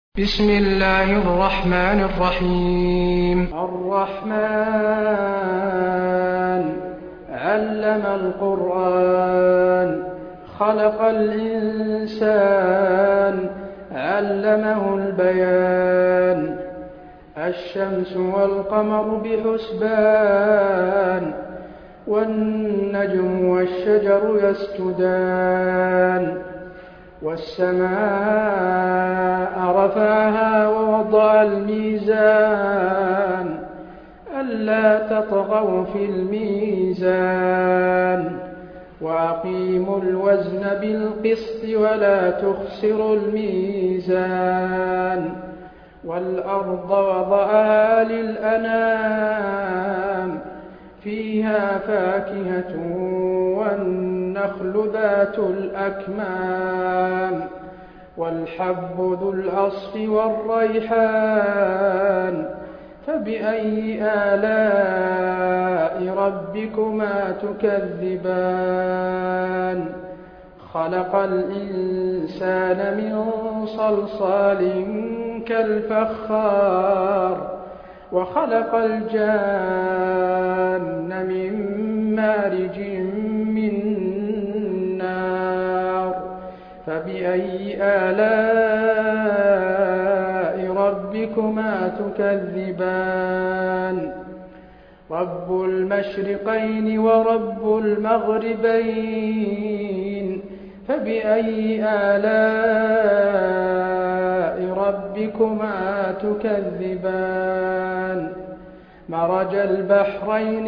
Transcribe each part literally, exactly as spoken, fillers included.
بسم الله الرحمن الرحيم الرحمن علم القرآن خلق الإنسان علمه البيان الشمس والقمر بحسبان والنجم والشجر يسجدان والسماء رفعها ووضع الميزان ألا تطغوا في الميزان وأقيموا الوزن بالقسط ولا تخسروا الميزان والأرض وضعها للأنام فيها فاكهة والنخل ذات الأكمام والحب ذو العصف والريحان فبأي آلاء ربكما تكذبان خلق الإنسان من صلصال كالفخار وخلق الجان من مارج من نار فبأي آلاء ربكما تكذبان رب المشرقين ورب المغربين فبأي آلاء ربكما تكذبان مرج البحرين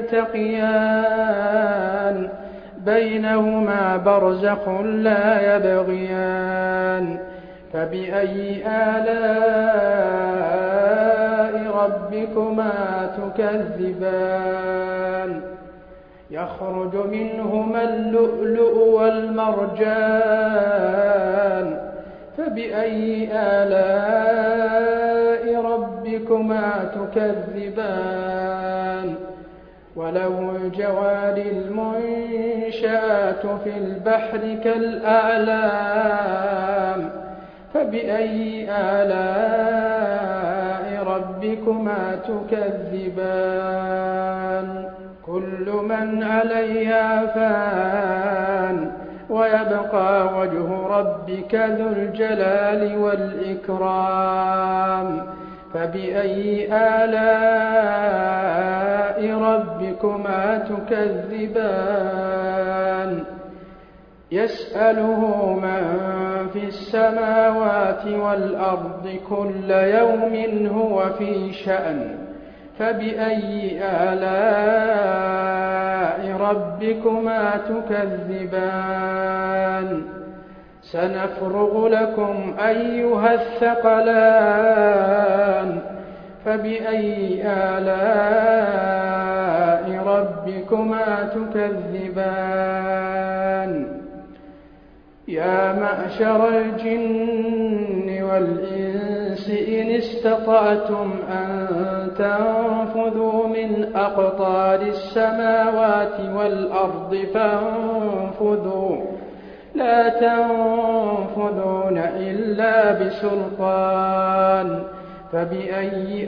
يلتقيان بينهما برزخ لا يبغيان فبأي آلاء ربكما تكذبان يخرج منهما اللؤلؤ والمرجان فبأي آلاء ربكما تكذبان وله الجوار المنشآت في البحر كالأعلام فبأي آلاء ربكما تكذبان كل من عليها فان ويبقى وجه ربك ذو الجلال والإكرام فبأي آلاء ربكما تكذبان يسأله من في السماوات والأرض كل يوم هو في شأن فبأي آلاء ربكما تكذبان سنفرغ لكم أيها الثقلان فبأي آلاء ربكما تكذبان يا معشر الجن والإنس إن استطعتم أن تنفذوا من أقطار السماوات والأرض فانفذوا لا تنفذون إلا بسلطان فبأي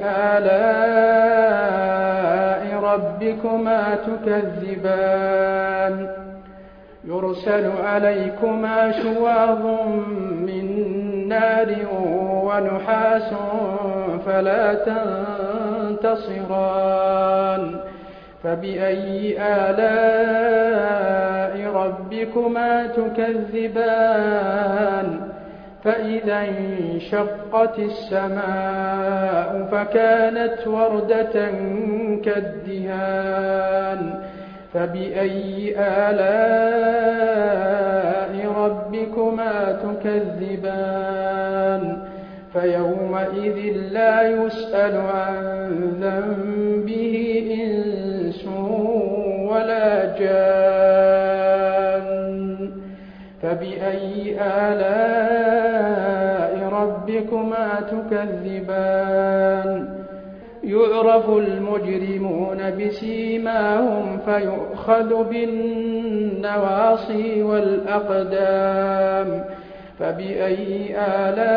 آلاء ربكما تكذبان يرسل عليكما شواظ من نار ونحاس فلا تنتصران فبأي آلاء ربكما تكذبان فإذا انشقت السماء فكانت وردة كالدهان فبأي آلاء ربكما تكذبان فيومئذ لا يسأل عن ذنبه إنس ولا جان فبأي آلاء ربكما تكذبان يعرف المجرمون بسيماهم فيؤخذ بالنواصي والأقدام فبأي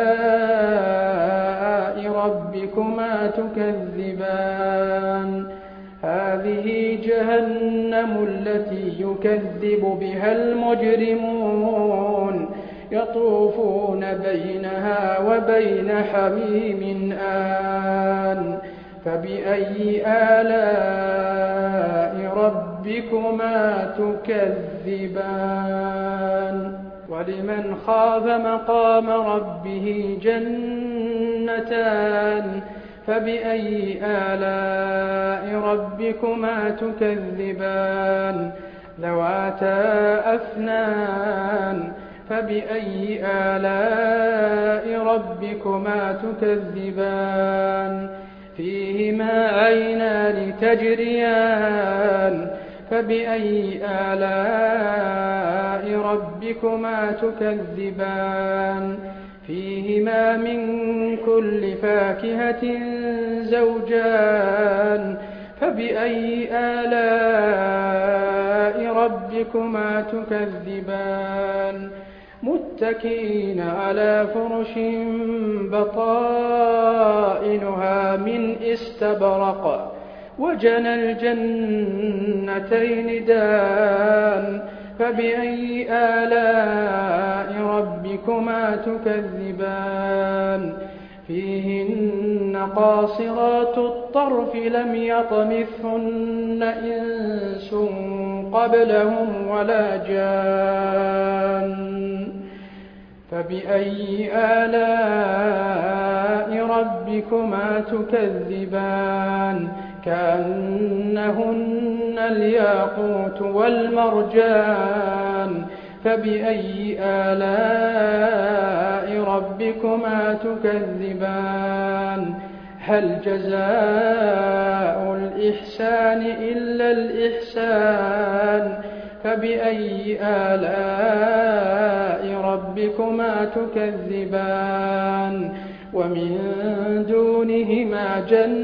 آلاء ربكما تكذبان هذه جهنم التي يكذب بها المجرمون يطوفون بينها وبين حميم آن فبأي آلاء ربكما تكذبان ولمن خاف مقام ربه جنتان فبأي آلاء ربكما تكذبان ذواتا أفنان فبأي آلاء ربكما تكذبان فيهما عينان تجريان فبأي آلاء ربكما تكذبان فيهما من كل فاكهة زوجان فبأي آلاء ربكما تكذبان متكئين على فرش بطائنها من استبرق وجنى الجنتين دان فبأي آلاء ربكما تكذبان فيهن قاصرات الطرف لم يطمثهن إنس قبلهم ولا جان فبأي آلاء ربكما تكذبان كأنهن الياقوت والمرجان فبأي آلاء ربكما تكذبان هل جزاء الإحسان إلا الإحسان فبأي آلاء ربكما تكذبان ومن دونهما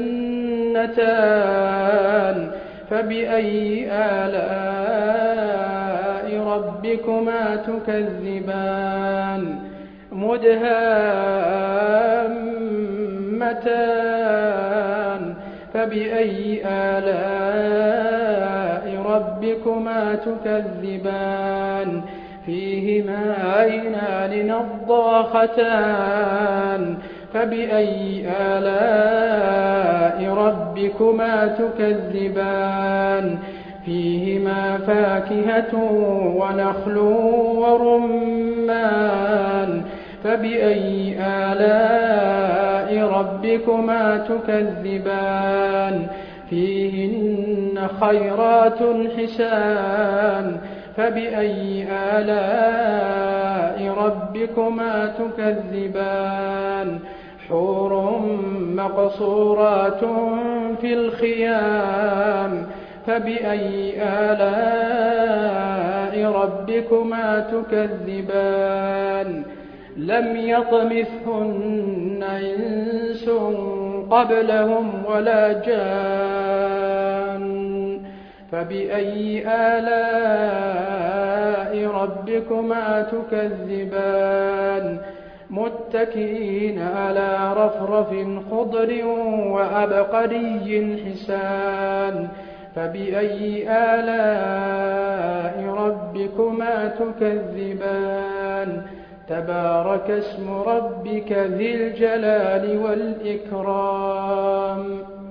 جنتان فبأي آلاء ربكما تكذبان مدهامتان فبأي آلاء ربكما تكذبان فيهما عينان نضاختان فبأي آلاء ربكما تكذبان فيهما فاكهة ونخل ورمان فبأي آلاء ربكما تكذبان فيهن خيرات حسان فبأي آلاء ربكما تكذبان حور مقصورات في الخيام فبأي آلاء ربكما تكذبان لم يطمثهن إنس قبلهم ولا جان فبأي آلاء ربكما تكذبان متكئين على رفرف خضر وعبقري حسان فبأي آلاء ربكما تكذبان تبارك اسم ربك ذي الجلال والإكرام